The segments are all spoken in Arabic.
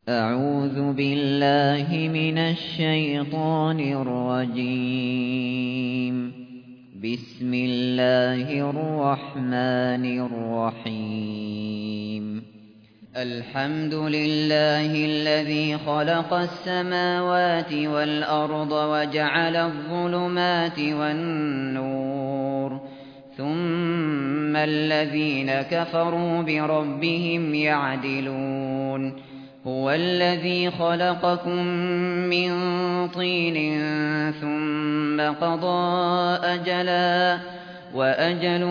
أعوذ بالله من الشيطان الرجيم. بسم الله الرحمن الرحيم. الحمد لله الذي خلق السماوات والأرض وجعل الظلمات والنور، ثم الذين كفروا بربهم يعدلون. هو الذي خلقكم من طين ثم قضى أجلا وأجل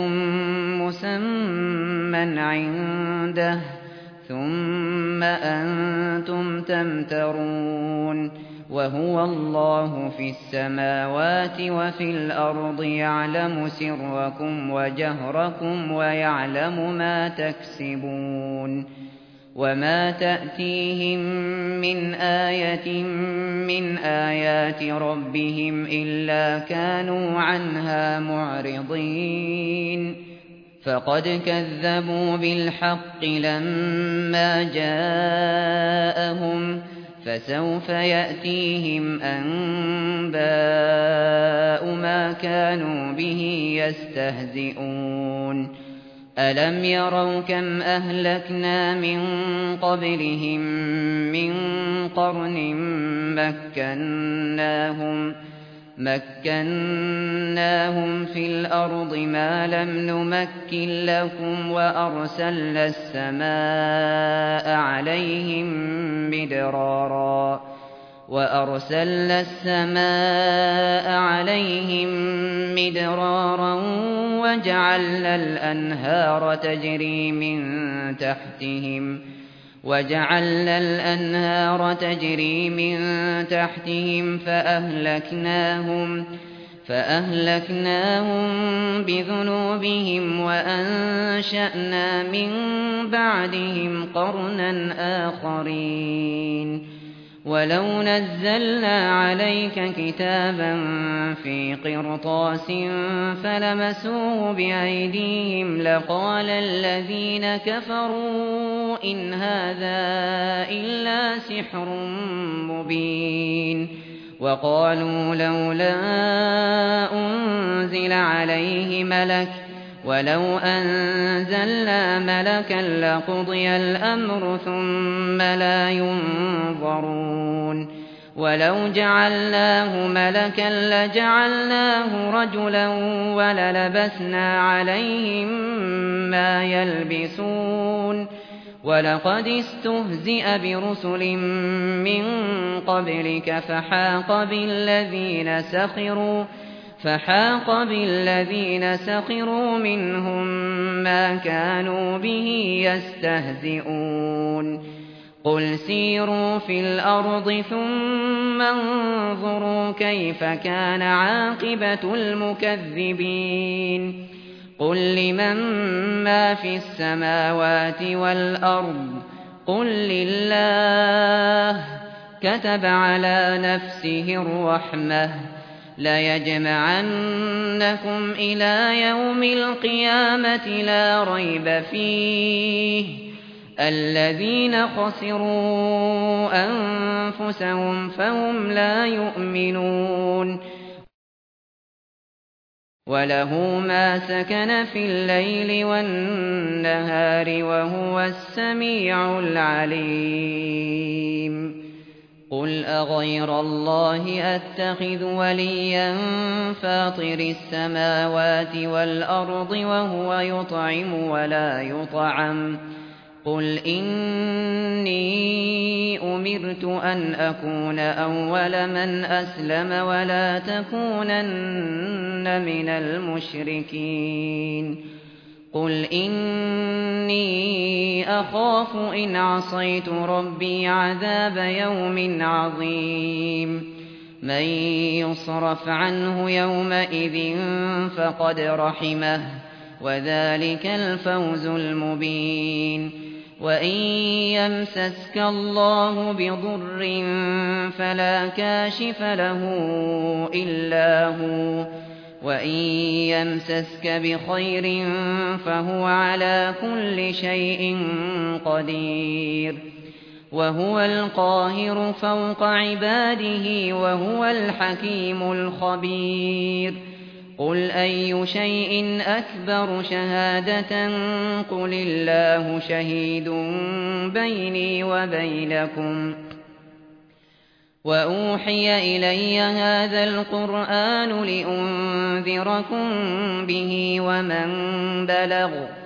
مسمى عنده ثم أنتم تمترون. وهو الله في السماوات وفي الأرض يعلم سركم وجهركم ويعلم ما تكسبون. وما تأتيهم من آية من آيات ربهم إلا كانوا عنها معرضين. فقد كذبوا بالحق لما جاءهم، فسوف يأتيهم أنباء ما كانوا به يستهزئون. ألم يروا كم أهلكنا من قبلهم من قرن مكناهم في الأرض ما لم نمكن لكم، وأرسلنا السماء عليهم مدرارا وجعلنا الأنهار تجري من تحتهم فأهلكناهم بذنوبهم وأنشأنا من بعدهم قرنا آخرين. ولو نزلنا عليك كتابا في قرطاس فلمسوه بأيديهم لقال الذين كفروا إن هذا إلا سحر مبين. وقالوا لولا أنزل عليه ملك، ولو أنزلنا ملكا لقضي الأمر ثم لا ينظرون. ولو جعلناه ملكا لجعلناه رجلا وللبسنا عليهم ما يلبسون. ولقد استهزئ برسل من قبلك فحاق بالذين سخروا منهم ما كانوا به يستهزئون. قل سيروا في الأرض ثم انظروا كيف كان عاقبة المكذبين. قل لمن ما في السماوات والأرض قل لله. كتب على نفسه الرحمة ليجمعنكم إلى يوم القيامة لا ريب فيه. الذين خسروا أنفسهم فهم لا يؤمنون. وله ما سكن في الليل والنهار وهو السميع العليم. قل أغير الله أتخذ وليا فاطر السماوات والأرض وهو يطعم ولا يطعم. قل إني أمرت أن أكون أول من أسلم ولا تكونن من المشركين. قل إني أخاف إن عصيت ربي عذاب يوم عظيم. من يصرف عنه يومئذ فقد رحمه وذلك الفوز المبين. وإن يمسسك الله بضر فلا كاشف له إلا هو، وإن يمسسك بخير فهو على كل شيء قدير. وهو القاهر فوق عباده وهو الحكيم الخبير قل أي شيء أكبر شهادة قل الله شهيد بيني وبينكم وأوحي إلي هذا القرآن لأنذركم به ومن بلغ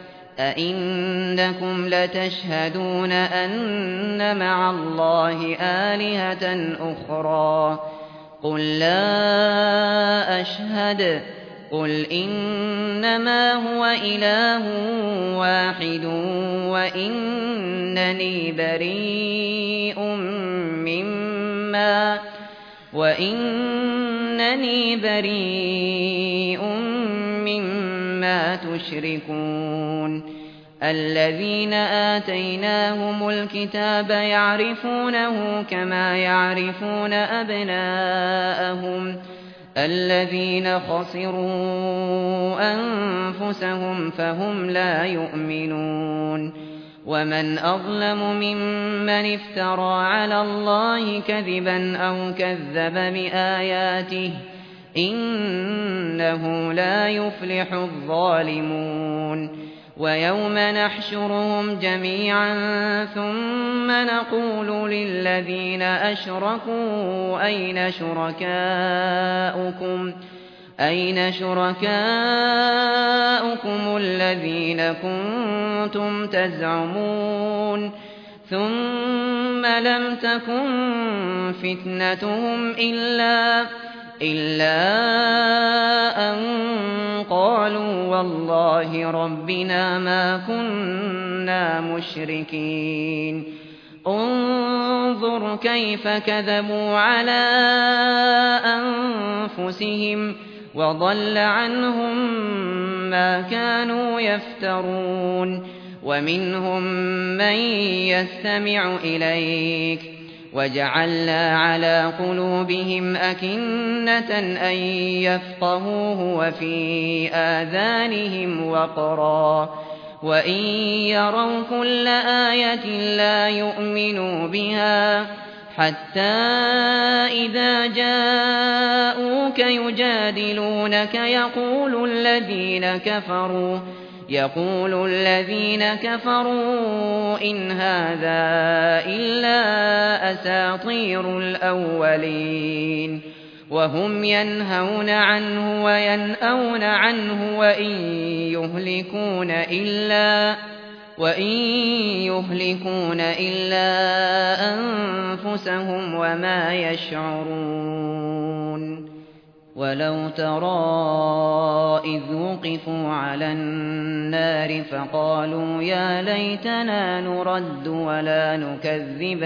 أئنكم لتشهدون أن مع الله آلهة أخرى قل لا أشهد قل إنما هو إله واحد وإنني بريء مما تشركون الذين آتيناهم الكتاب يعرفونه كما يعرفون أبناءهم الذين خسروا أنفسهم فهم لا يؤمنون ومن أظلم ممن افترى على الله كذبا أو كذب بآياته إنه لا يفلح الظالمون ويوم نحشرهم جميعا ثم نقول للذين أشركوا أين شركاؤكم الذين كنتم تزعمون ثم لم تكن فتنتهم إلا أن قالوا والله ربنا ما كنا مشركين انظر كيف كذبوا على أنفسهم وضل عنهم ما كانوا يفترون ومنهم من يستمع إليك وجعلنا على قلوبهم أكنة أن يفقهوه وفي آذانهم وقرا وإن يروا كل آية لا يؤمنوا بها حتى إذا جاءوك يجادلونك يقول الذين كفروا إن هذا إلا أساطير الأولين وهم ينهون عنه وينأون عنه وإن يهلكون إلا أنفسهم وما يشعرون ولو ترى إذ وقفوا على النار فقالوا يا ليتنا نرد ولا نكذب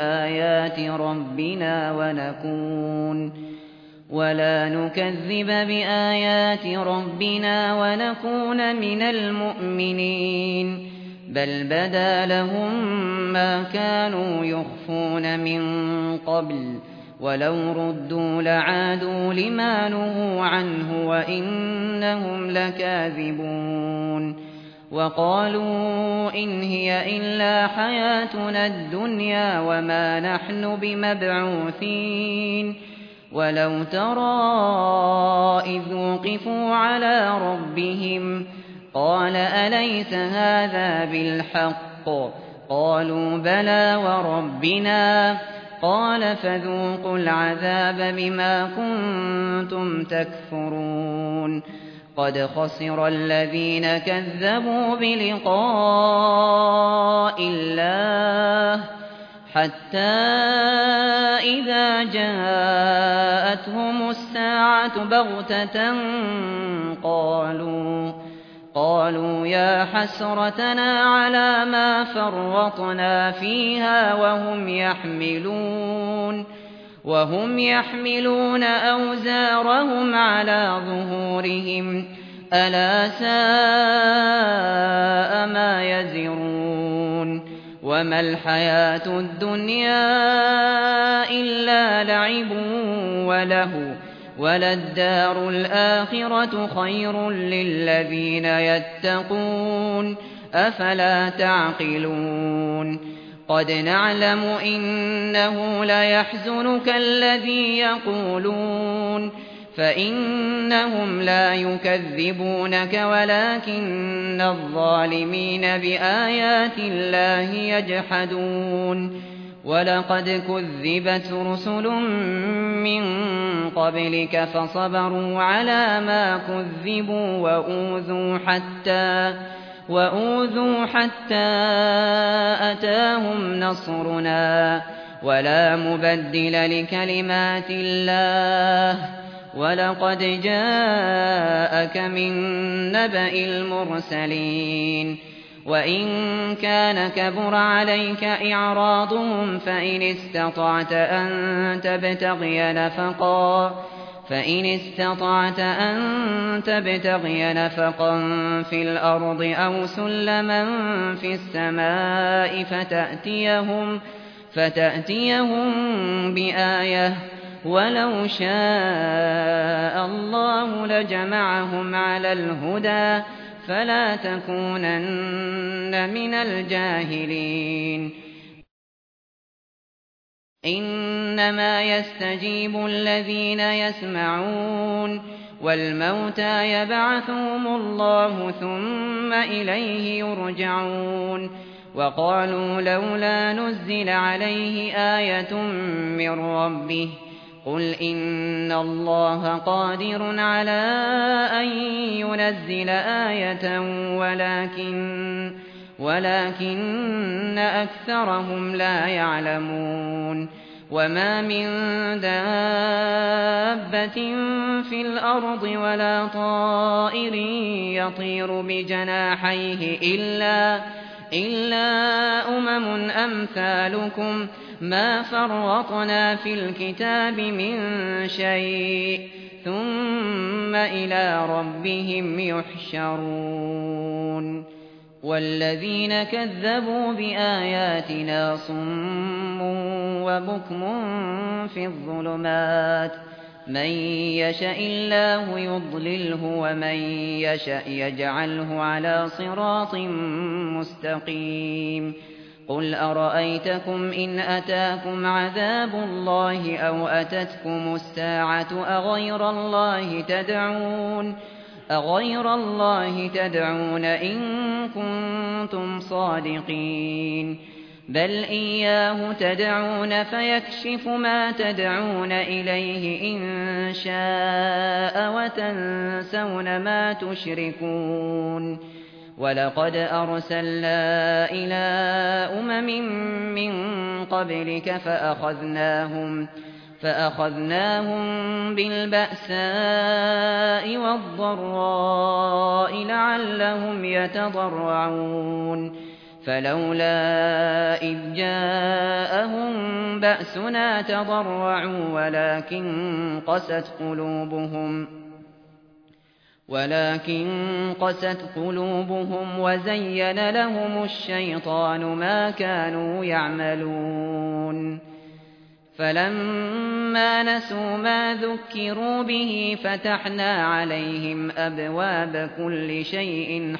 بآيات ربنا ونكون من المؤمنين بل بدا لهم ما كانوا يخفون من قبل ولو ردوا لعادوا لما نهوا عنه وإنهم لكاذبون وقالوا إن هي إلا حياتنا الدنيا وما نحن بمبعوثين ولو ترى إذ وقفوا على ربهم قال أليس هذا بالحق قالوا بلى وربنا قال فذوقوا العذاب بما كنتم تكفرون قد خسر الذين كذبوا بلقاء الله حتى إذا جاءتهم الساعة بغتة قالوا يا حسرتنا على ما فرطنا فيها وهم يحملون أوزارهم على ظهورهم ألا ساء ما يزرون وما الحياة الدنيا إلا لعب ولهو وللدار الآخرة خير للذين يتقون أفلا تعقلون قد نعلم إنه ليحزنك الذي يقولون فإنهم لا يكذبونك ولكن الظالمين بآيات الله يجحدون ولقد كذبت رسل من قبلك فصبروا على ما كذبوا وأوذوا حتى أتاهم نصرنا ولا مبدل لكلمات الله ولقد جاءك من نبأ المرسلين وإن كان كبر عليك إعراضهم فإن استطعت أن تبتغي نفقا في الأرض أو سلما في السماء فتأتيهم بآية ولو شاء الله لجمعهم على الهدى فلا تكونن من الجاهلين إنما يستجيب الذين يسمعون والموتى يبعثهم الله ثم إليه يرجعون وقالوا لولا نزل عليه آية من ربه قل إن الله قادر على أن ينزل آية ولكن أكثرهم لا يعلمون وما من دابة في الأرض ولا طائر يطير بجناحيه إلا أمم أمثالكم ما فرطنا في الكتاب من شيء ثم إلى ربهم يحشرون والذين كذبوا بآياتنا صم وبكم في الظلمات من يشاء الله يضلله ومن يشاء يجعله على صراط مستقيم قل أرأيتكم إن أتاكم عذاب الله أو أتتكم الساعة أغير الله تدعون إن كنتم صادقين بل إياه تدعون فيكشف ما تدعون إليه إن شاء وتنسون ما تشركون ولقد أرسلنا إلى من قبلك فأخذناهم بالبأساء والضراء لعلهم يتضرعون فلولا إذ جاءهم بأسنا تضرعوا ولكن قست قلوبهم وزين لهم الشيطان ما كانوا يعملون فلما نسوا ما ذكروا به فتحنا عليهم أبواب كل شيء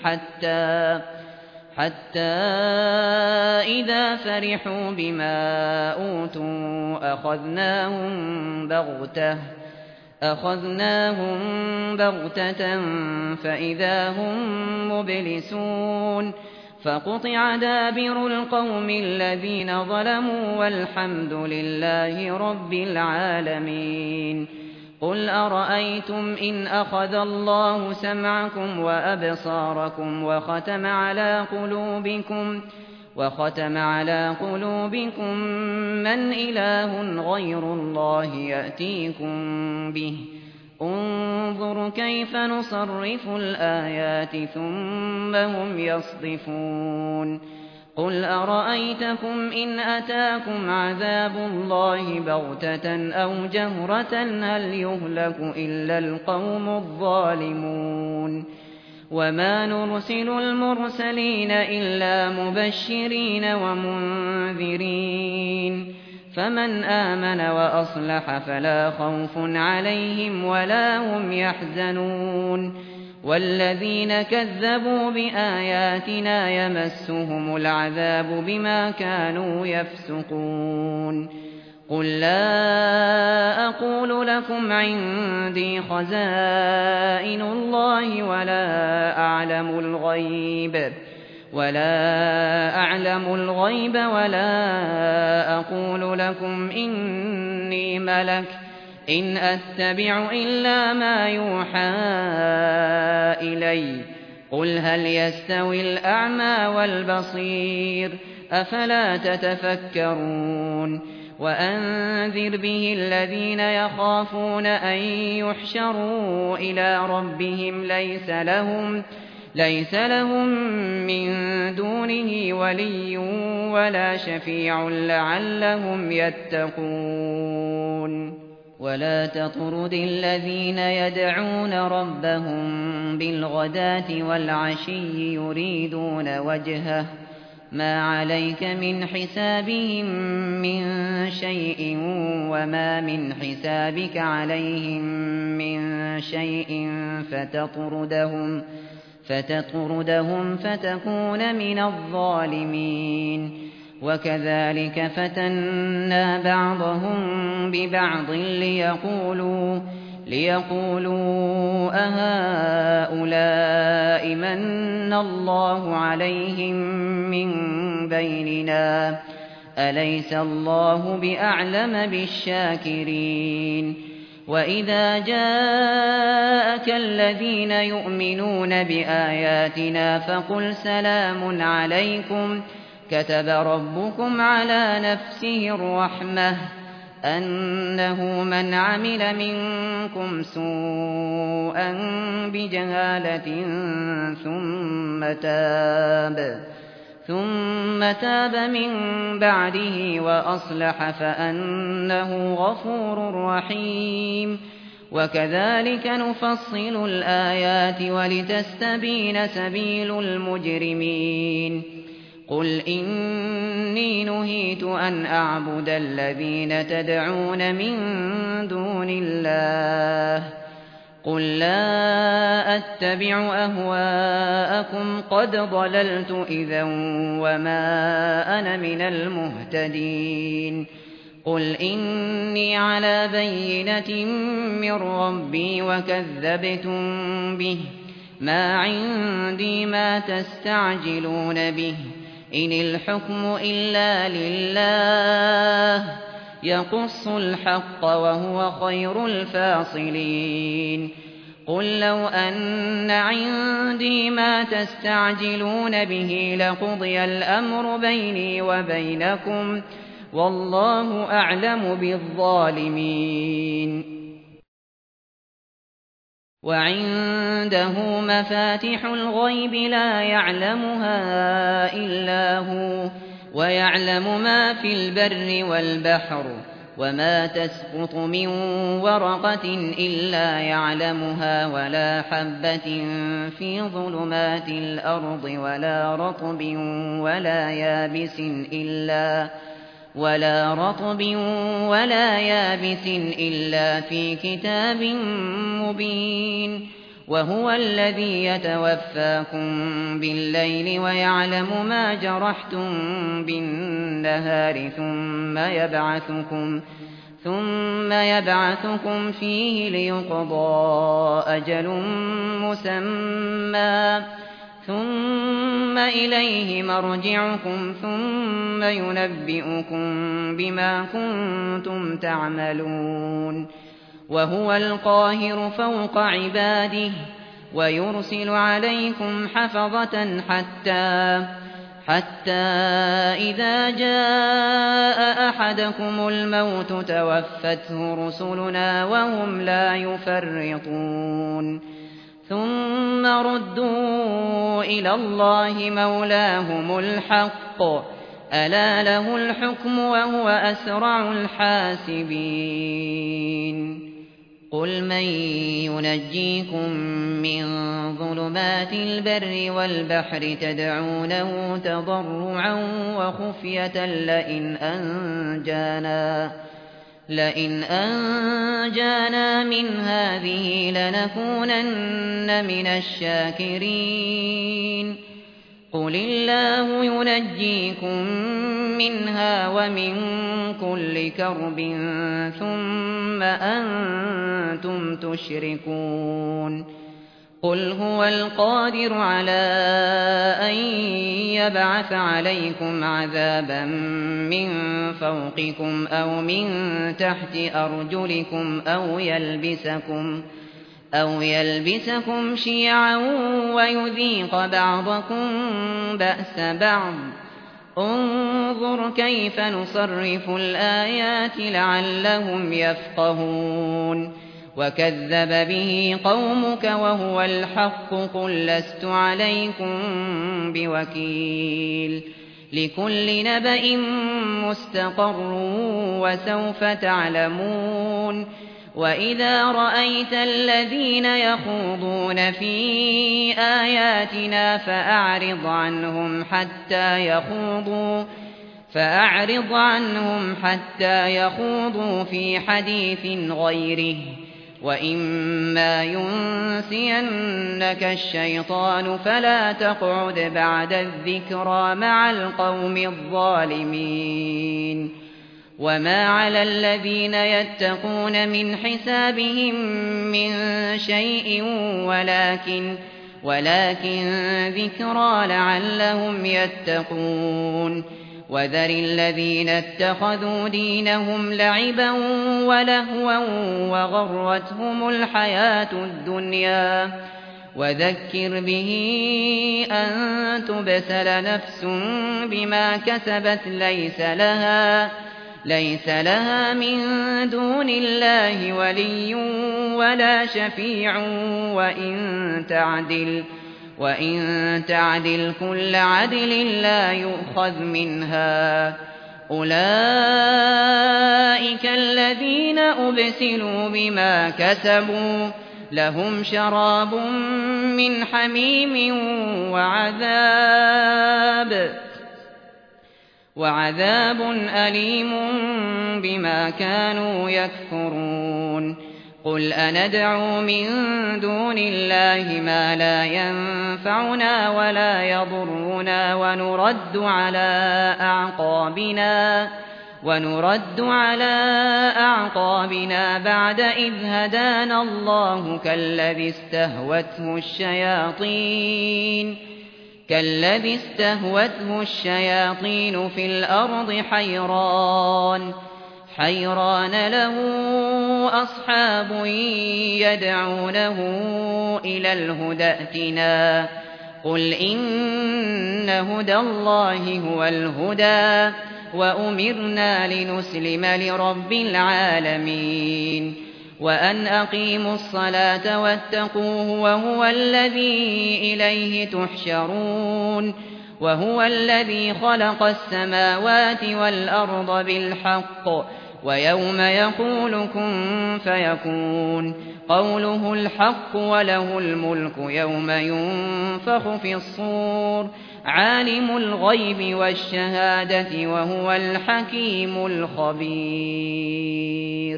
حتى إذا فرحوا بما أوتوا أخذناهم بغتة فإذا هم مبلسون فقطع دابر القوم الذين ظلموا والحمد لله رب العالمين قل أرأيتم إن أخذ الله سمعكم وأبصاركم وختم على قلوبكم من إله غير الله يأتيكم به انظر كيف نصرف الآيات ثم هم يصدفون قل أرأيتكم إن أتاكم عذاب الله بغتة أو جهرة هل يهلك إلا القوم الظالمون وما نرسل المرسلين إلا مبشرين ومنذرين فمن آمن وأصلح فلا خوف عليهم ولا هم يحزنون والذين كذبوا بآياتنا يمسهم العذاب بما كانوا يفسقون قل لا أقول لكم عندي خزائن الله ولا أعلم الغيب ولا أقول لكم إني ملك إن أتبع إلا ما يوحى إلي قل هل يستوي الأعمى والبصير أفلا تتفكرون وأنذر به الذين يخافون أن يحشروا إلى ربهم ليس لهم من دونه ولي ولا شفيع لعلهم يتقون ولا تطرد الذين يدعون ربهم بالغداة والعشي يريدون وجهه ما عليك من حسابهم من شيء وما من حسابك عليهم من شيء فتطردهم فتكون من الظالمين وكذلك فتنا بعضهم ببعض ليقولوا أهؤلاء من الله عليهم من بيننا أليس الله بأعلم بالشاكرين وإذا جاءك الذين يؤمنون بآياتنا فقل سلام عليكم كتب ربكم على نفسه الرحمة أنه من عمل منكم سوءا بجهالة ثم تاب من بعده وأصلح فأنه غفور رحيم وكذلك نفصل الآيات ولتستبين سبيل المجرمين قل إني نهيت أن أعبد الذين تدعون من دون الله قل لا أتبع أهواءكم قد ضللت إذا وما أنا من المهتدين قل إني على بينة من ربي وكذبتم به ما عندي ما تستعجلون به إن الحكم إلا لله يقص الحق وهو خير الفاصلين قل لو أن عندي ما تستعجلون به لقضي الأمر بيني وبينكم والله أعلم بالظالمين وعنده مفاتح الغيب لا يعلمها إلا هو ويعلم ما في البر والبحر وما تسقط من ورقة إلا يعلمها ولا حبة في ظلمات الأرض ولا رطب ولا يابس إلا في كتاب مبين وهو الذي يتوفاكم بالليل ويعلم ما جرحتم بالنهار ثم يبعثكم فيه ليقضى أجل مسمى ثم إليه مرجعكم ثم ينبئكم بما كنتم تعملون وهو القاهر فوق عباده ويرسل عليكم حفظة حتى إذا جاء أحدكم الموت توفته رسلنا وهم لا يفرطون ثم ردوا إلى الله مولاهم الحق ألا له الحكم وهو أسرع الحاسبين قل من ينجيكم من ظلمات البر والبحر تدعونه لئن أنجانا من هذه لنكونن من الشاكرين قل الله ينجيكم منها ومن كل كرب ثم أنتم تشركون قل هو القادر على أن يبعث عليكم عذابا من فوقكم أو من تحت أرجلكم أو يلبسكم شيعا ويذيق بعضكم بأس بعض انظر كيف نصرف الآيات لعلهم يفقهون وكذب به قومك وهو الحق قل لست عليكم بوكيل لكل نبأ مستقر وسوف تعلمون وإذا رأيت الذين يخوضون في آياتنا فأعرض عنهم حتى يخوضوا في حديث غيره وإما ينسينك الشيطان فلا تقعد بعد الذكرى مع القوم الظالمين وما على الذين يتقون من حسابهم من شيء ولكن ذكرى لعلهم يتقون وذر الذين اتخذوا دينهم لعبا ولهوا وغرتهم الحياة الدنيا وذكر به أن تبسل نفس بما كسبت ليس لها من دون الله ولي ولا شفيع وإن تعدل كل عدل لا يؤخذ منها أولئك الذين أبسلوا بما كسبوا لهم شراب من حميم وعذاب أليم بما كانوا يكفرون قل أندعو من دون الله ما لا ينفعنا ولا يضرنا ونرد على أعقابنا بعد إذ هدانا الله كالذي استهوته الشياطين في الأرض حيران له أصحاب يدعونه إلى الهدى ائتنا قل إن هدى الله هو الهدى وأمرنا لنسلم لرب العالمين وأن أقيموا الصلاة واتقوه وهو الذي إليه تحشرون وهو الذي خلق السماوات والأرض بالحق ويوم يقول كن فيكون قوله الحق وله الملك يوم ينفخ في الصور عالم الغيب والشهادة وهو الحكيم الخبير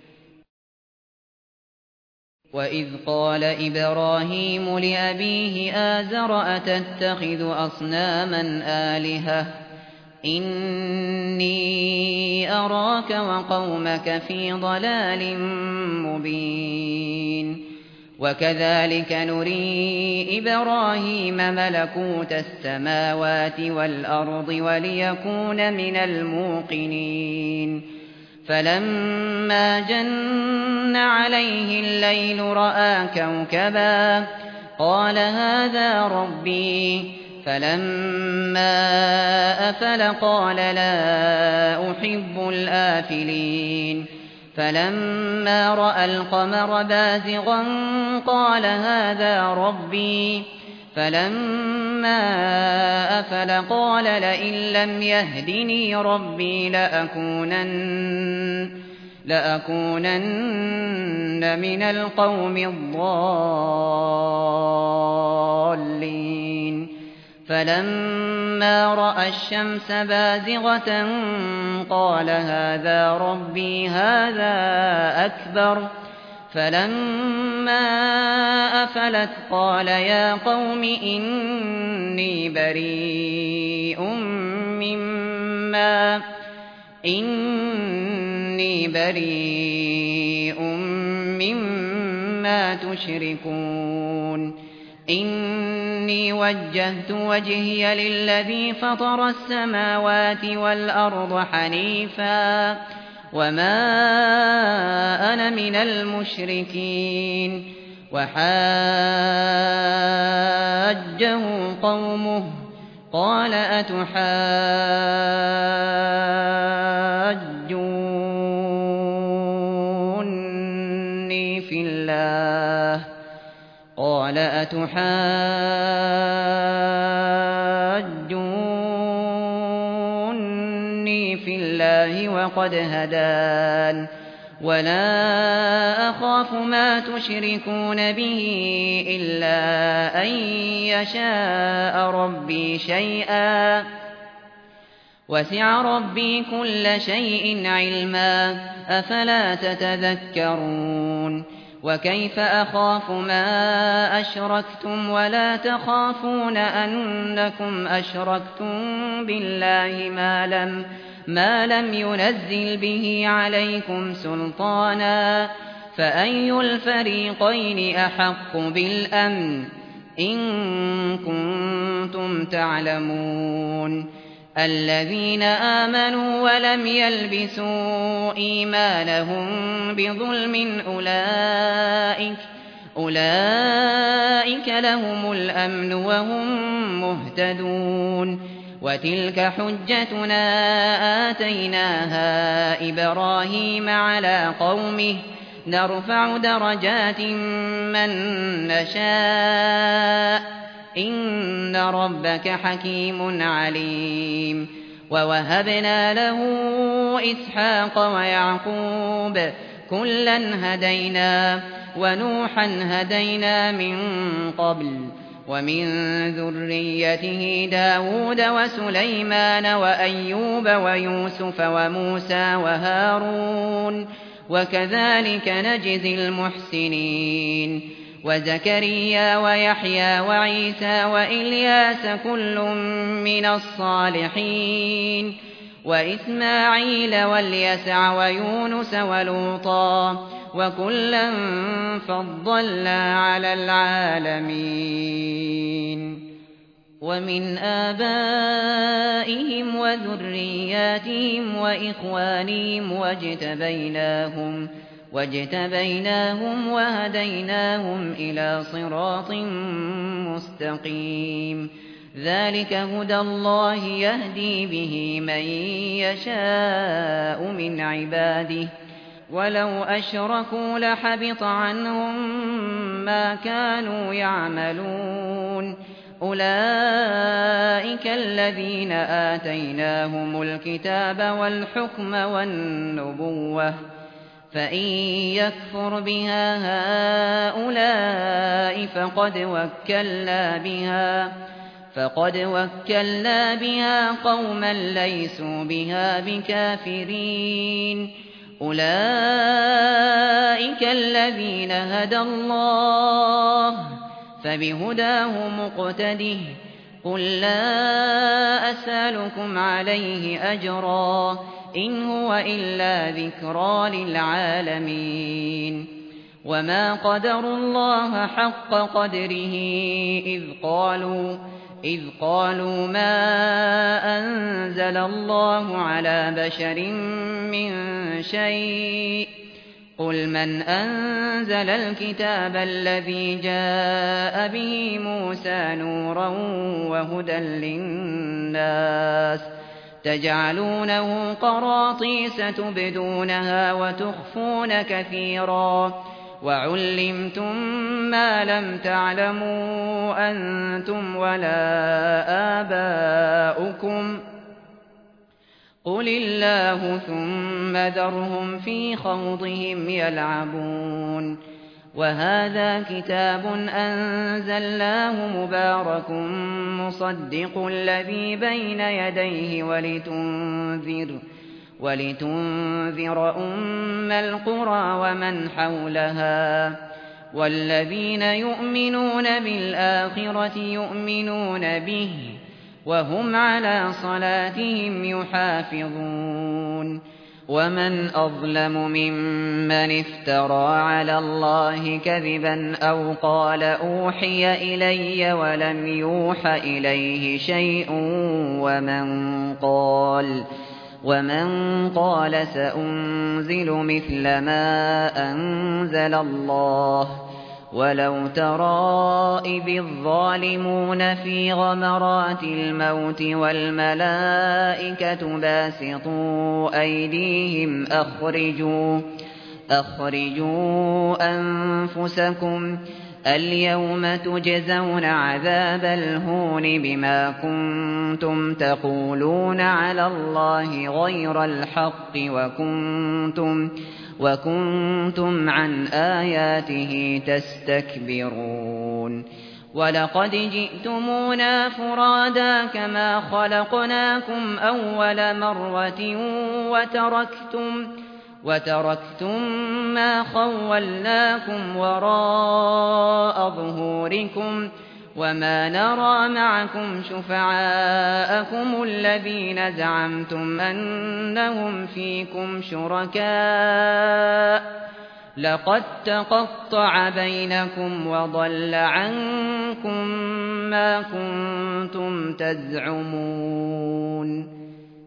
وإذ قال إبراهيم لأبيه آزر أتتخذ أصناما آلهة إني أراك وقومك في ضلال مبين وكذلك نري إبراهيم ملكوت السماوات والأرض وليكون من الموقنين فلما جن عليه الليل رأى كوكبا قال هذا ربي فلما أفل قال لا أحب الآفلين فلما رأى القمر بازغا قال هذا ربي فلما أفل قال لئن لم يهدني ربي لأكونن من القوم الضالين فلما رأى الشمس بازغة قال هذا ربي هذا أكبر فلما أفلت قال يا قوم إني بريء مما تشركون إني وجهت وجهي للذي فطر السماوات والأرض حنيفا وما أنا من المشركين وحاجه قومه قال أتحاجوني في الله وقد هدان ولا أخاف ما تشركون به إلا أن يشاء ربي شيئا وسع ربي كل شيء علما أفلا تتذكرون وكيف أخاف ما أشركتم ولا تخافون أنكم أشركتم بالله ما لم ينزل به عليكم سلطانا فأي الفريقين أحق بالأمن إن كنتم تعلمون الذين آمنوا ولم يلبسوا إيمانهم بظلم أولئك لهم الأمن وهم مهتدون وتلك حجتنا آتيناها إبراهيم على قومه نرفع درجات من نشاء إن ربك حكيم عليم ووهبنا له إسحاق ويعقوب كلا هدينا ونوحا هدينا من قبل ومن ذريته داود وسليمان وأيوب ويوسف وموسى وهارون وكذلك نجزي المحسنين وزكريا ويحيى وعيسى وإلياس كل من الصالحين وإسماعيل واليسع ويونس ولوطا وكلا فضلنا على العالمين ومن آبائهم وذرياتهم وإخوانهم واجتبيناهم وهديناهم إلى صراط مستقيم ذلك هدى الله يهدي به من يشاء من عباده ولو أشركوا لحبط عنهم ما كانوا يعملون أولئك الذين آتيناهم الكتاب والحكم والنبوة فإن يكفر بها هؤلاء فقد وكلنا بها قوما ليسوا بها بكافرين أولئك الذين هدى الله فبهداه مقتده قل لا أسألكم عليه أجرا إن هو إلا ذكرى للعالمين وما قدروا الله حق قدره إذ قالوا ما أنزل الله على بشر من شيء قل من أنزل الكتاب الذي جاء به موسى نورا وهدى للناس تجعلونه قراطيس تبدونها وتخفون كثيرا وعلمتم ما لم تعلموا أنتم ولا آباؤكم قل الله ثم ذرهم في خوضهم يلعبون وهذا كتاب أنزلناه مبارك مصدق الذي بين يديه ولتنذر أم القرى ومن حولها والذين يؤمنون بالآخرة يؤمنون به وهم على صلاتهم يحافظون ومن أظلم ممن افترى على الله كذبا أو قال أوحي إلي ولم يوح إليه شيء ومن قال سأنزل مثل ما أنزل الله ولو ترى إذ الظالمون في غمرات الموت والملائكة باسطوا أيديهم أخرجوا أنفسكم اليوم تجزون عذاب الهون بما كنتم تقولون على الله غير الحق وكنتم عن آياته تستكبرون ولقد جئتمونا فرادا كما خلقناكم أول مرة وتركتم ما خولناكم وراء ظهوركم وما نرى معكم شفعاءكم الذين زعمتم أنهم فيكم شركاء لقد تقطع بينكم وضل عنكم ما كنتم تزعمون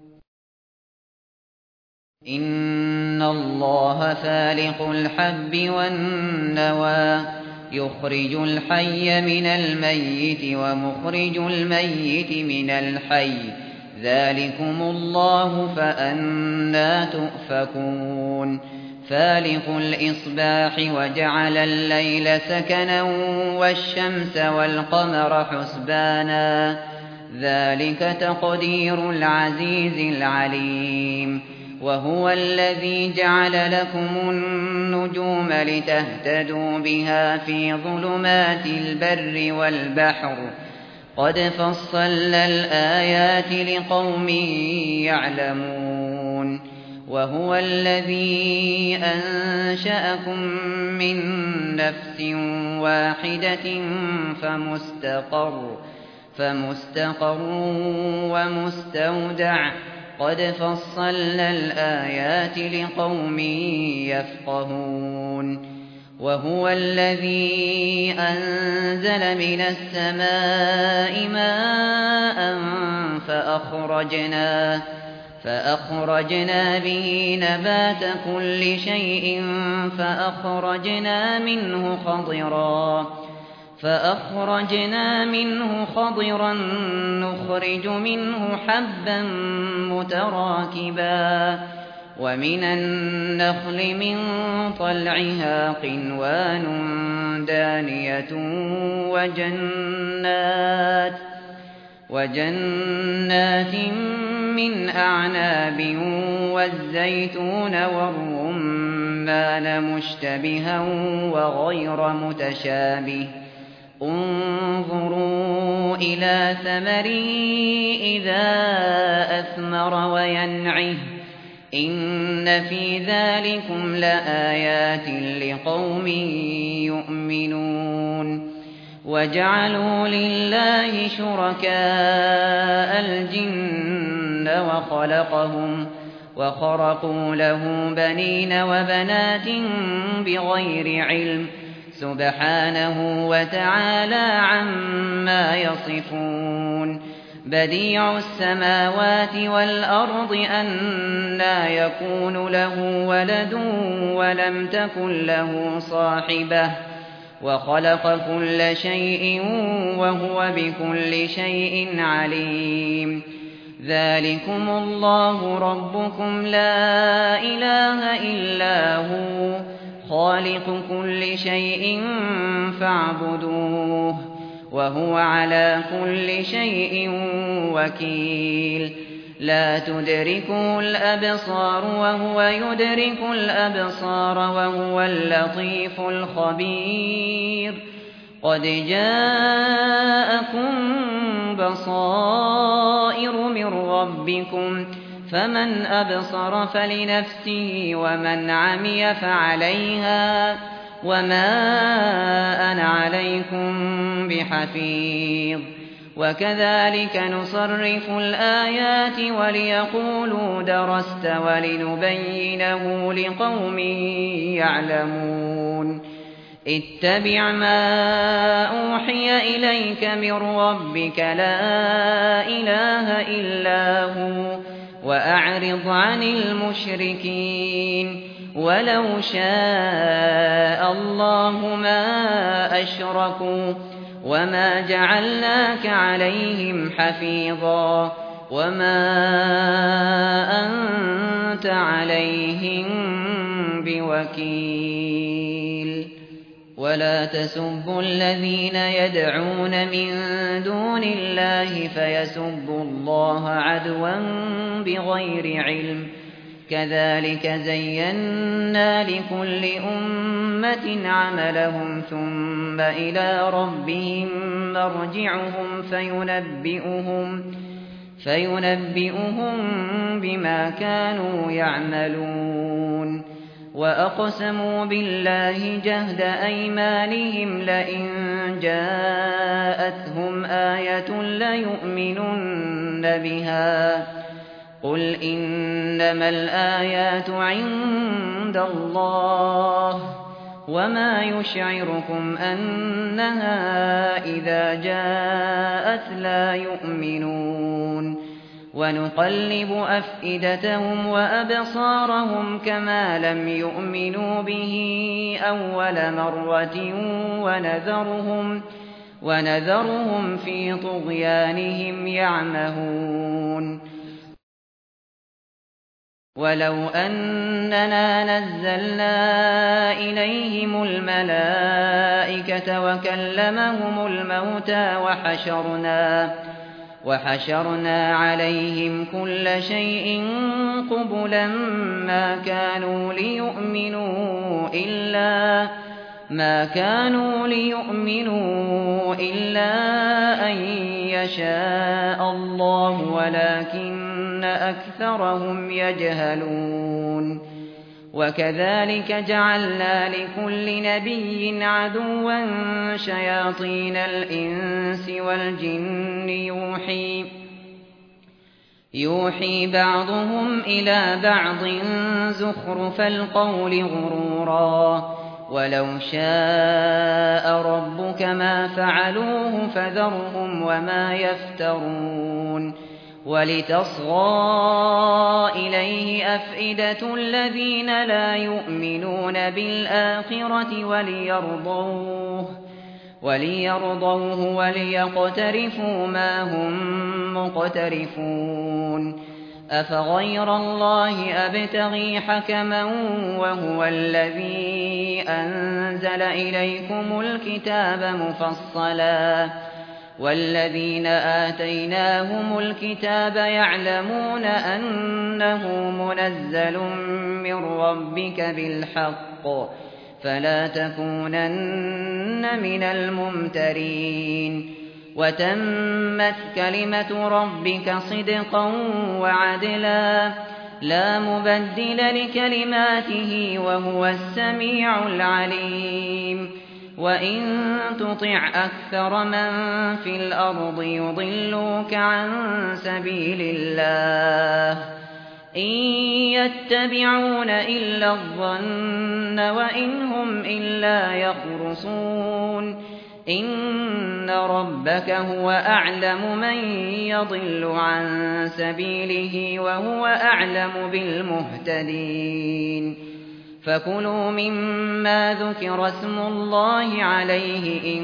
إن الله فالق الحب والنوى يخرج الحي من الميت ومخرج الميت من الحي ذلكم الله فأنى تؤفكون فالق الإصباح وجعل الليل سكنا والشمس والقمر حسبانا ذلك تقدير العزيز العليم وهو الذي جعل لكم النجوم لتهتدوا بها في ظلمات البر والبحر قد فصلنا الآيات لقوم يعلمون وهو الذي أنشأكم من نفس واحدة فمستقر ومستودع قد فصلنا الآيات لقوم يفقهون وهو الذي أنزل من السماء ماء فأخرجنا به نبات كل شيء فأخرجنا منه خضرا نخرج منه حبا متراكبا ومن النخل من طلعها قنوان دانية وجنات من أعناب والزيتون والرمان مشتبها وغير متشابه انظروا إلى ثمره إذا أثمر وينعه إن في ذلكم لآيات لقوم يؤمنون وجعلوا لله شركاء الجن وخرقوا له بنين وبنات بغير علم سبحانه وتعالى عما يصفون بديع السماوات والأرض أنى يكون له ولد ولم تكن له صاحبة وخلق كل شيء وهو بكل شيء عليم ذلكم الله ربكم لا إله إلا هو خالق كل شيء فاعبدوه وهو على كل شيء وكيل لا تدركه الأبصار وهو يدرك الأبصار وهو اللطيف الخبير قد جاءكم بصائر من ربكم فمن أبصر فلنفسه ومن عمي فعليها وما أنا عليكم بحفيظ وكذلك نصرف الآيات وليقولوا درست ولنبينه لقوم يعلمون اتبع ما أوحي إليك من ربك لا إله إلا هو وأعرض عن المشركين ولو شاء الله ما أشركوا وما جعلناك عليهم حفيظا وما أنت عليهم بوكيل ولا تسبوا الذين يدعون من دون الله فيسبوا الله عدوا بغير علم كذلك زينا لكل أمة عملهم ثم إلى ربهم مرجعهم فينبئهم بما كانوا يعملون وأقسموا بالله جهد أيمانهم لئن جاءتهم آية ليؤمنن بها قل إنما الآيات عند الله وما يشعركم أنها إذا جاءت لا يؤمنون ونقلب أفئدتهم وأبصارهم كما لم يؤمنوا به أول مرة ونذرهم في طغيانهم يعمهون ولو أننا نزلنا إليهم الملائكة وكلمهم الموتى وحشرنا عليهم كل شيء قبلا ما كانوا ليؤمنوا إلا أن يشاء الله ولكن أكثرهم يجهلون وكذلك جعلنا لكل نبي عدوا شياطين الإنس والجن يوحي بعضهم إلى بعض زخرف القول غرورا ولو شاء ربك ما فعلوه فذرهم وما يفترون ولتصغى إليه أفئدة الذين لا يؤمنون بالآخرة وليرضوه وليقترفوا ما هم مقترفون أفغير الله أبتغي حكما وهو الذي أنزل إليكم الكتاب مفصلا والذين آتيناهم الكتاب يعلمون أنه منزل من ربك بالحق فلا تكونن من الممترين وتمت كلمة ربك صدقا وعدلا لا مبدل لكلماته وهو السميع العليم وإن تطع أكثر من في الأرض يضلوك عن سبيل الله إن يتبعون إلا الظن وإن هم إلا يخرصون إن ربك هو أعلم من يضل عن سبيله وهو أعلم بالمهتدين فكلوا مما ذكر اسم الله عليه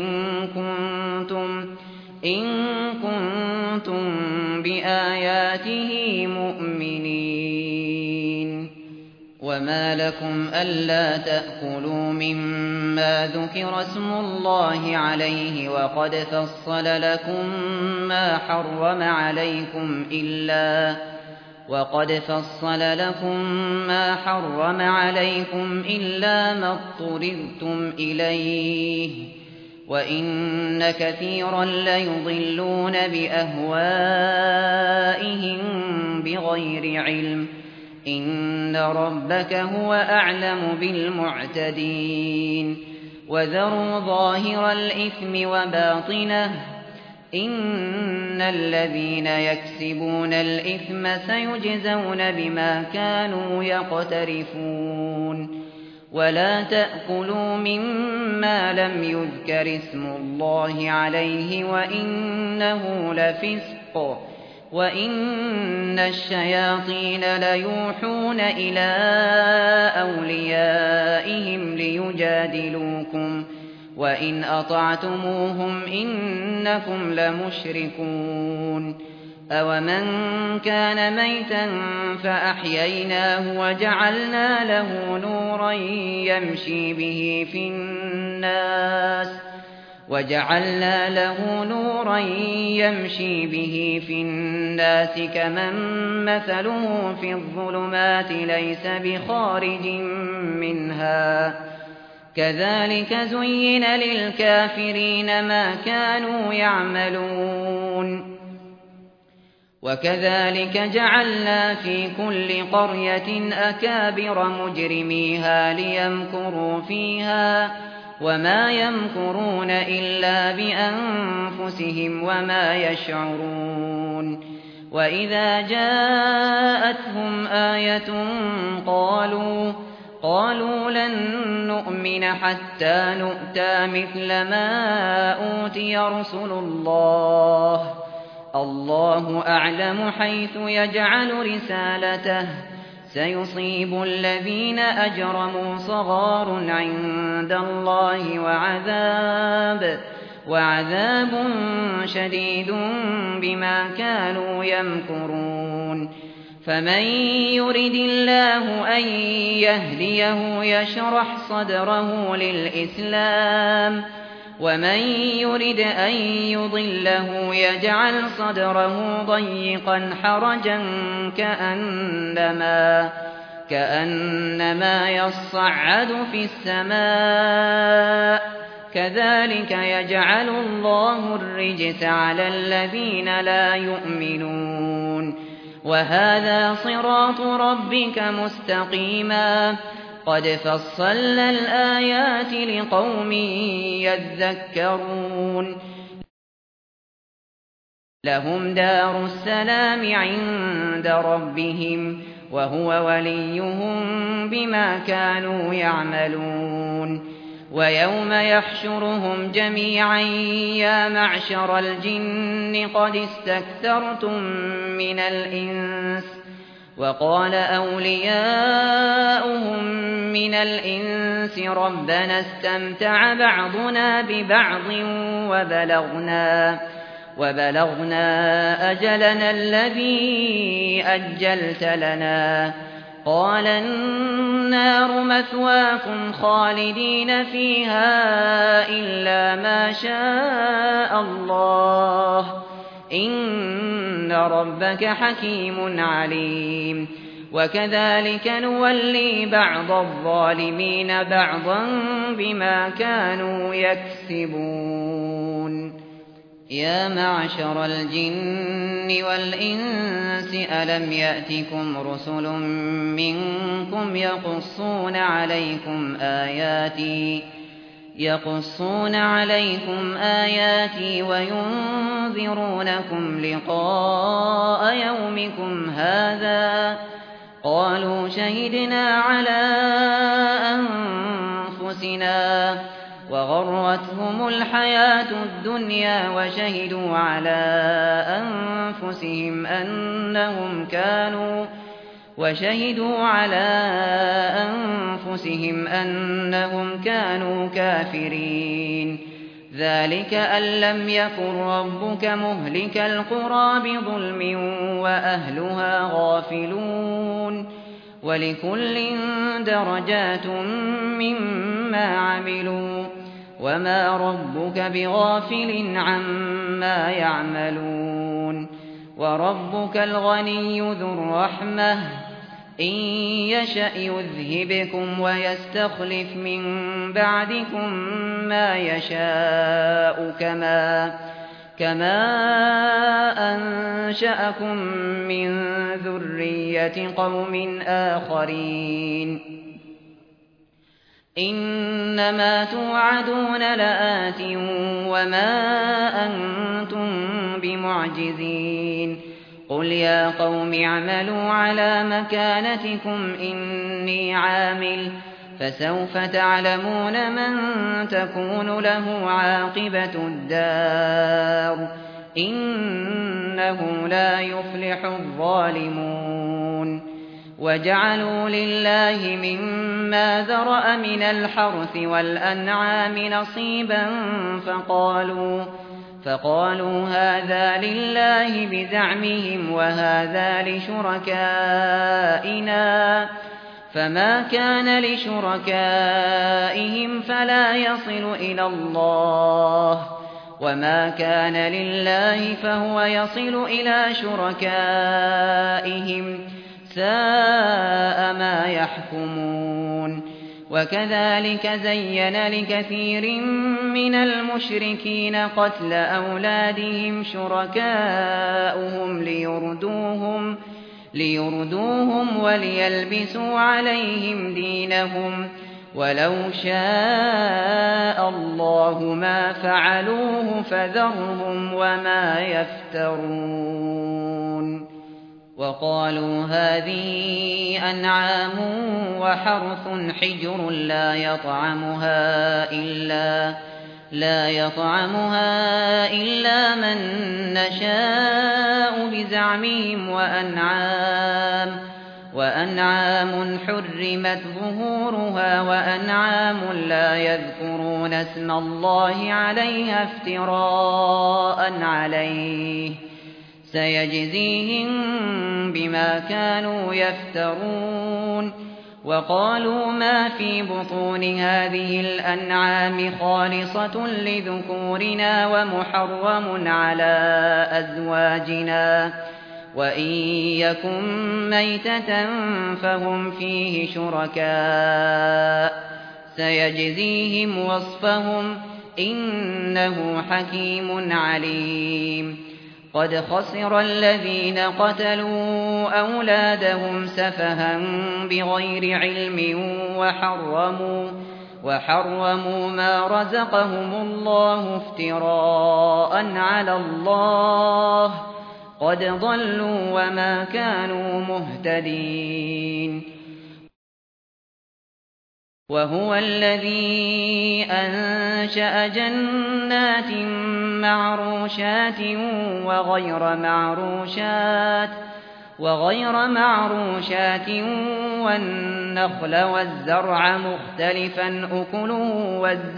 إن كنتم بآياته مؤمنين وما لكم ألا تأكلوا مما ذكر اسم الله عليه وقد فصل لكم ما حرم عليكم وقد فصل لكم ما حرم عليكم إلا ما اضطررتم إليه وإن كثيرا ليضلون بأهوائهم بغير علم إن ربك هو أعلم بالمعتدين وذروا ظاهر الإثم وباطنه إن الذين يكسبون الإثم سيجزون بما كانوا يقترفون ولا تأكلوا مما لم يذكر اسم الله عليه وإنه لفسق وإن الشياطين ليوحون إلى أوليائهم ليجادلوكم وإن أطعتموهم إنكم لمشركون أومن كان ميتا فأحييناه وجعلنا له نورا يمشي به في الناس كمن مثله في الظلمات ليس بخارج منها كذلك زين للكافرين ما كانوا يعملون وكذلك جعلنا في كل قرية أكابر مجرميها ليمكروا فيها وما يمكرون إلا بأنفسهم وما يشعرون وإذا جاءتهم آية قالوا لن نؤمن حتى نؤتى مثل ما أوتي رسل الله أعلم حيث يجعل رسالته سيصيب الذين أجرموا صغار عند الله وعذاب شديد بما كانوا يمكرون فمن يرد الله أن يهديه يشرح صدره للإسلام ومن يرد أن يضله يجعل صدره ضيقا حرجا كأنما يصعد في السماء كذلك يجعل الله الرجس على الذين لا يؤمنون وهذا صراط ربك مستقيما قد فصلنا الآيات لقوم يذكرون لهم دار السلام عند ربهم وهو وليهم بما كانوا يعملون ويوم يحشرهم جميعا يا معشر الجن قد استكثرتم من الإنس وقال أولياؤهم من الإنس ربنا استمتع بعضنا ببعض وبلغنا أجلنا الذي أجلت لنا قال النار مثواكم خالدين فيها إلا ما شاء الله إن ربك حكيم عليم وكذلك نولي بعض الظالمين بعضا بما كانوا يكسبون يا معشر الجن والإنس ألم يأتكم رسل منكم يقصون عليكم آياتي وينذرونكم لقاء يومكم هذا قالوا شهدنا على أنفسنا وغرتهم الحياة الدنيا وشهدوا على أنفسهم أنهم كانوا كافرين ذلك أن لم يكن ربك مهلك القرى بظلم وأهلها غافلون ولكل درجات مما عملوا وما ربك بغافل عما يعملون وربك الغني ذو الرحمة إن يشأ يذهبكم ويستخلف من بعدكم ما يشاء كما أنشأكم من ذرية قوم آخرين إنما توعدون لآت وما أنتم بمعجزين قل يا قوم اعملوا على مكانتكم إني عامل فسوف تعلمون من تكون له عاقبة الدار إنه لا يفلح الظالمون وجعلوا لله مما ذرأ من الحرث والأنعام نصيبا فقالوا هذا لله بزعمهم وهذا لشركائنا فما كان لشركائهم فلا يصل إلى الله وما كان لله فهو يصل إلى شركائهم ساء ما يحكمون وكذلك زين لكثير من المشركين قتل أولادهم شركاؤهم ليردوهم وليلبسوا عليهم دينهم ولو شاء الله ما فعلوه فذرهم وما يفترون وقالوا هذه أنعام وحرث حجر لا يطعمها إلا من نشاء بزعمهم وأنعام حرمت ظهورها وأنعام لا يذكرون اسم الله عليها افتراء عليه سيجزيهم بما كانوا يفترون وقالوا ما في بطون هذه الأنعام خالصة لذكورنا ومحرم على أزواجنا وإن يكن ميتة فهم فيه شركاء سيجزيهم وصفهم إنه حكيم عليم قد خسر الذين قتلوا أولادهم سفها بغير علم وحرموا ما رزقهم الله افتراء على الله قد ضلوا وما كانوا مهتدين وهو الذي أنشأ جنات معروشات وغير معروشات والنخل والزرع مختلفا أكله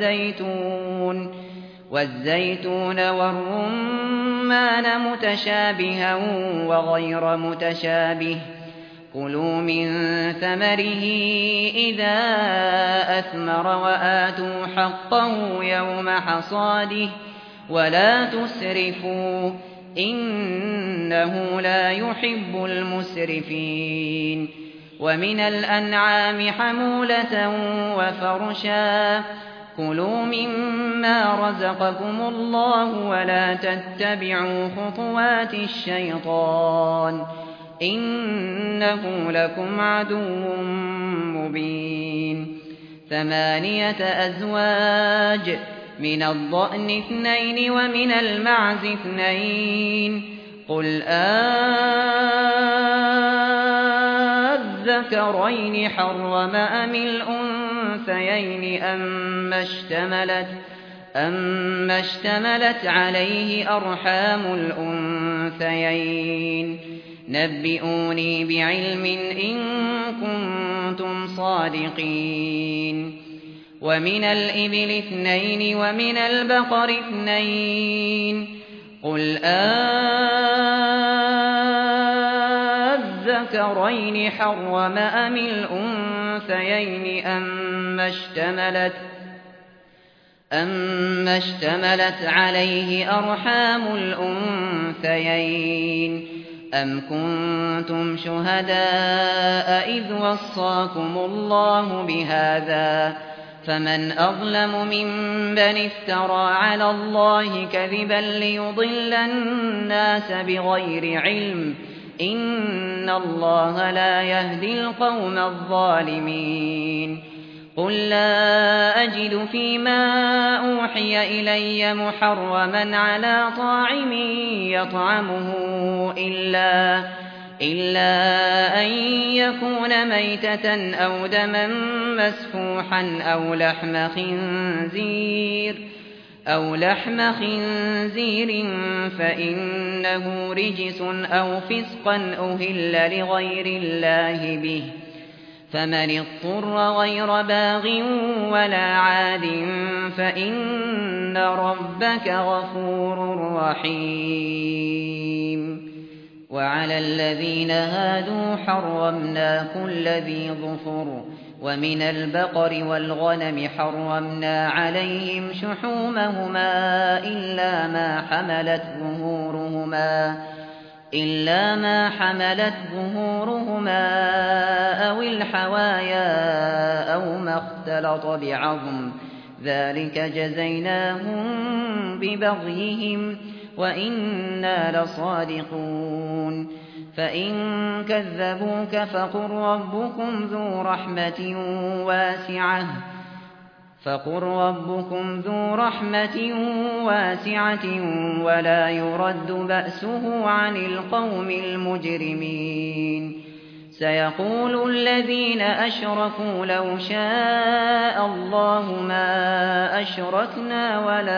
والزيتون والرمان متشابها وغير متشابه كلوا من ثمره إذا أثمر وآتوا حقه يوم حصاده ولا تسرفوا إنه لا يحب المسرفين ومن الأنعام حمولة وفرشا كلوا مما رزقكم الله ولا تتبعوا خطوات الشيطان إنه لكم عدو مبين 8 أزواج من الضأن 2 ومن المعز 2 قل أذكرين حرم أم الأنثيين أما اشتملت عليه أرحام الأنثيين نبئوني بعلم إن كنتم صادقين ومن الإبل 2 ومن البقر 2 قل أذكرين حرم أم الأنثيين أَمَّا اشْتَمَلَتْ عَلَيْهِ أَرْحَامُ الْأُنثَيَيْنِ أَمْ كُنتُمْ شُهَدَاءَ إِذْ وَصَّاكُمُ اللَّهُ بِهَٰذَا ۚ فَمَنْ أَظْلَمُ مِمَّنِ افْتَرَىٰ عَلَى اللَّهِ كَذِبًا لِّيُضِلَّ النَّاسَ بِغَيْرِ عِلْمٍ ۗ إِنَّ اللَّهَ لَا يَهْدِي الْقَوْمَ الظَّالِمِينَ قُل لَّا أَجِدُ فِيمَا أُوحِيَ إِلَيَّ مُحَرَّمًا عَلَىٰ طَاعِمٍ يَطْعَمُهُ إِلَّا أَن يَكُونَ مَيْتَةً أَوْ دَمًا مَّسْفُوحًا أَوْ لَحْمَ خِنزِيرٍ فَإِنَّهُ رِجْسٌ أَوْ فِسْقًا أُهِلَّ لِغَيْرِ اللَّهِ بِهِ ۚ فَمَنِ اضْطُرَّ غَيْرَ بَاغٍ وَلَا عَادٍ فَإِنَّ رَبَّكَ غَفُورٌ رَّحِيمٌ وَعَلَى الَّذِينَ هَادُوا حَرَّمْنَا كُلَّ ذِي ظُفُرٍ ۖ وَمِنَ الْبَقَرِ وَالْغَنَمِ حَرَّمْنَا عَلَيْهِمْ شُحُومَهُمَا إِلَّا مَا حَمَلَتْ ظُهُورُهُمَا أَوِ الْحَوَايَا أَوْ مَا اخْتَلَطَ بِعَظْمٍ ۚ ذَٰلِكَ جَزَيْنَاهُم بِبَغْيِهِمْ ۖ وَإِنَّا لَصَادِقُونَ فَإِن كَذَّبُوكَ فَقُل رَّبُّكُمْ ذُو رَحْمَةٍ وَاسِعَةٍ وَلَا يُرَدُّ بَأْسُهُ عَنِ الْقَوْمِ الْمُجْرِمِينَ سَيَقُولُ الَّذِينَ أَشْرَكُوا لَوْ شَاءَ اللَّهُ مَا أَشْرَكْنَا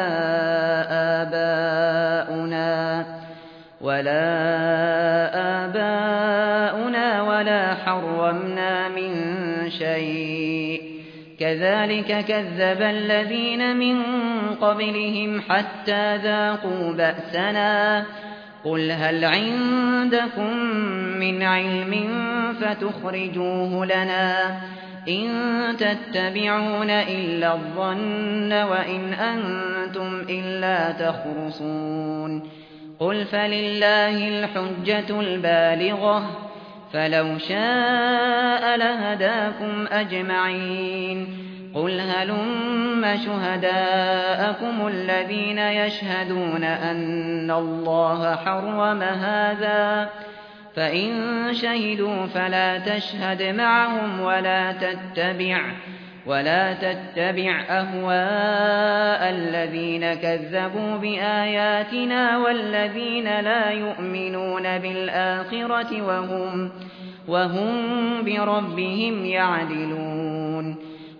وَلَا آبَاؤُنَا وَلَا حَرَّمْنَا مِن شَيْءٍ ۚ كَذَٰلِكَ كَذَّبَ الَّذِينَ مِن قَبْلِهِمْ حَتَّىٰ ذَاقُوا بَأْسَنَا ۗ قُلْ هَلْ عِندَكُم مِّنْ عِلْمٍ فَتُخْرِجُوهُ لَنَا ۖ إِن تَتَّبِعُونَ إِلَّا الظَّنَّ وَإِنْ أَنتُمْ إِلَّا تَخْرُصُونَ قُلْ فَلِلَّهِ الْحُجَّةُ الْبَالِغَةُ ۖ فَلَوْ شَاءَ لَهَدَاكُمْ أَجْمَعِينَ قُلْ هَلُمَّ شُهَدَاءَكُمُ الَّذِينَ يَشْهَدُونَ أَنَّ اللَّهَ حَرَّمَ هَٰذَا ۖ فَإِن شَهِدُوا فَلَا تَشْهَدْ مَعَهُمْ وَلَا تَتَّبِعْ أَهْوَاءَ الَّذِينَ كَذَّبُوا بِآيَاتِنَا وَالَّذِينَ لَا يُؤْمِنُونَ بِالْآخِرَةِ وَهُم بِرَبِّهِمْ يَعْدِلُونَ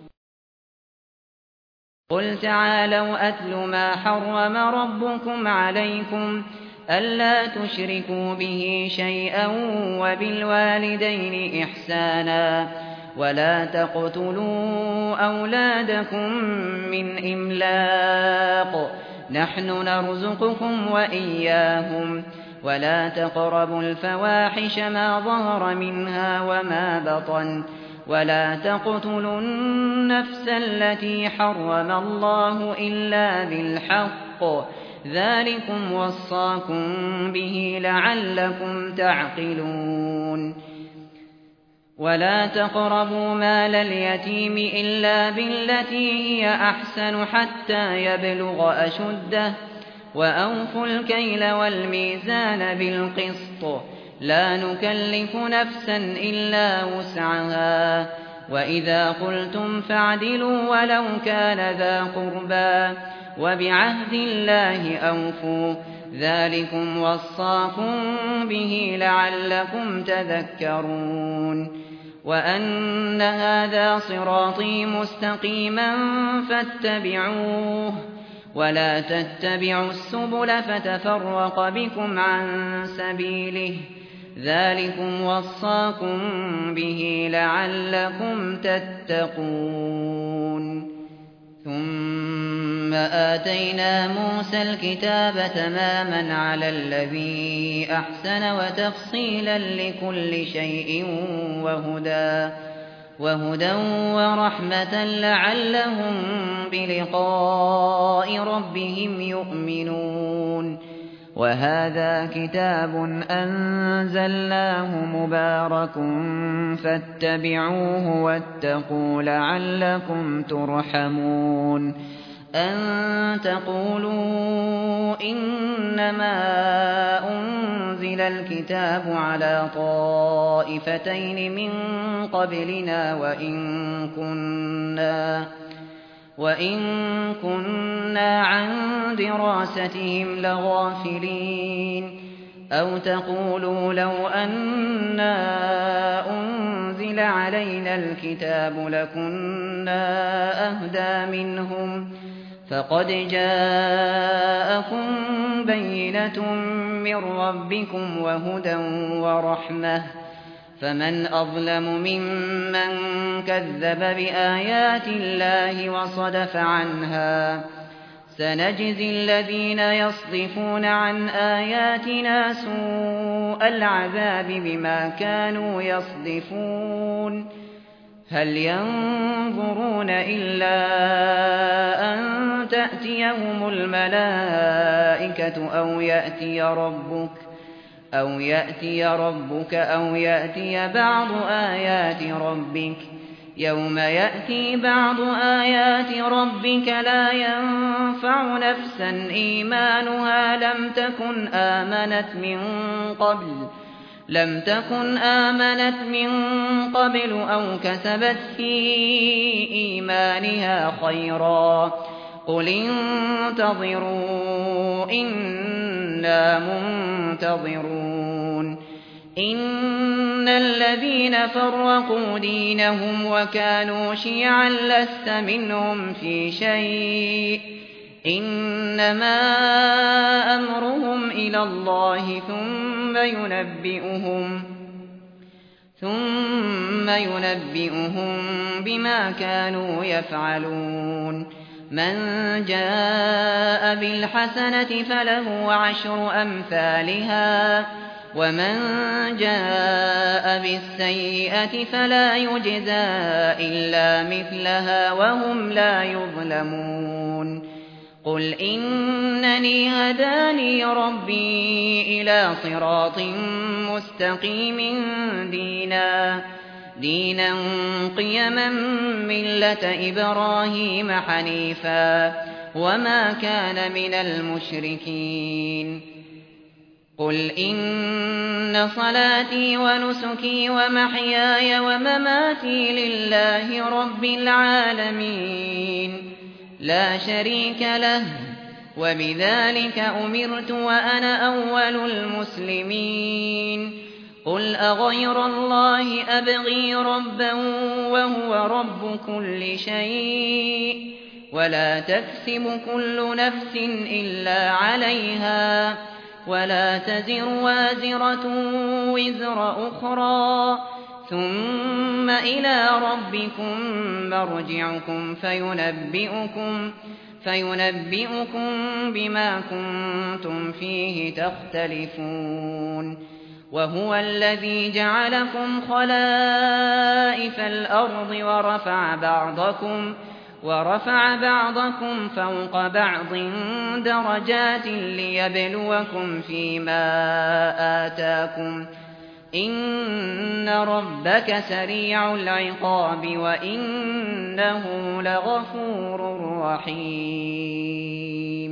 قُلْ تَعَالَوْا أَتْلُ مَا حَرَّمَ رَبُّكُمْ عَلَيْكُمْ أَلَّا تُشْرِكُوا بِهِ شَيْئًا وَبِالْوَالِدَيْنِ إِحْسَانًا وَلَا تَقْتُلُوا أَوْلَادَكُم مِّنْ إِمْلَاقٍ ۖ نَّحْنُ نَرْزُقُكُمْ وَإِيَّاهُمْ ۖ وَلَا تَقْرَبُوا الْفَوَاحِشَ مَا ظَهَرَ مِنْهَا وَمَا بَطَنَ ۖ وَلَا تَقْتُلُوا النَّفْسَ الَّتِي حَرَّمَ اللَّهُ إِلَّا بِالْحَقِّ ۚ ذَٰلِكُمْ وَصَّاكُم بِهِ لَعَلَّكُمْ تَعْقِلُونَ وَلَا تَقْرَبُوا مَالَ الْيَتِيمِ إِلَّا بِالَّتِي هِيَ أَحْسَنُ حَتَّىٰ يَبْلُغَ أَشُدَّهُ ۖ وَأَوْفُوا الْكَيْلَ وَالْمِيزَانَ بِالْقِسْطِ ۖ لَا نُكَلِّفُ نَفْسًا إِلَّا وُسْعَهَا ۖ وَإِذَا قُلْتُمْ فَاعْدِلُوا وَلَوْ كَانَ ذَا قُرْبَىٰ ۖ وَبِعَهْدِ اللَّهِ أَوْفُوا ۚ ذَٰلِكُمْ وَصَّاكُم بِهِ لَعَلَّكُمْ تَذَكَّرُونَ وَأَنَّ هَٰذَا صِرَاطِي مُسْتَقِيمًا فَاتَّبِعُوهُ ۖ وَلَا تَتَّبِعُوا السُّبُلَ فَتَفَرَّقَ بِكُمْ عَن سَبِيلِهِ ۚ ذَٰلِكُمْ وَصَّاكُم بِهِ لَعَلَّكُمْ تَتَّقُونَ ثُمَّ آتَيْنَا مُوسَى الْكِتَابَ تَمَامًا عَلَى الَّذِي أَحْسَنَ وَتَفْصِيلًا لِّكُلِّ شَيْءٍ وهدى ورحمة لعلهم بلقاء ربهم يؤمنون وهذا كتاب أنزلناه مبارك فاتبعوه واتقوا لعلكم ترحمون أن تقولوا إنما أنزل الكتاب على طائفتين من قبلنا وإن كنا عن دراستهم لغافلين أو تقولوا لو أنا أنزل علينا الكتاب لكنا أهدى منهم فقد جاءكم بينة من ربكم وهدى ورحمة فمن أظلم ممن كذب بآيات الله وصدف عنها سنجزي الذين يصدفون عن آياتنا سوء العذاب بما كانوا يصدفون هل ينظرون إلا أن تأتيهم الملائكة أو يأتي ربك أو يأتي بعض آيات ربك يوم يأتي بعض آيات ربك لا ينفع نفسا إيمانها لم تكن آمنت من قبل أو كسبت في إيمانها خيرا قل انتظروا إنا منتظرون إن الذين فرقوا دينهم وكانوا شيعا لست منهم في شيء إنما أمرهم إلى الله ثم ينبئهم بما كانوا يفعلون من جاء بالحسنة فله 10 أمثالها ومن جاء بالسيئة فلا يجزى إلا مثلها وهم لا يظلمون قل إنني هداني ربي إلى صراط مستقيم دينا قيما ملة إبراهيم حنيفا وما كان من المشركين قل إن صلاتي ونسكي ومحياي ومماتي لله رب العالمين لا شريك له وبذلك أمرت وأنا أول المسلمين قل أغير الله أبغي ربا وهو رب كل شيء ولا تكسب كل نفس إلا عليها ولا تزر وازرة وزر أخرى ثم إلى ربكم مرجعكم فينبئكم بما كنتم فيه تختلفون وهو الذي جعلكم خلائف الأرض ورفع بعضكم فوق بعض درجات ليبلوكم فيما آتاكم إن ربك سريع العقاب وإنه لغفور رحيم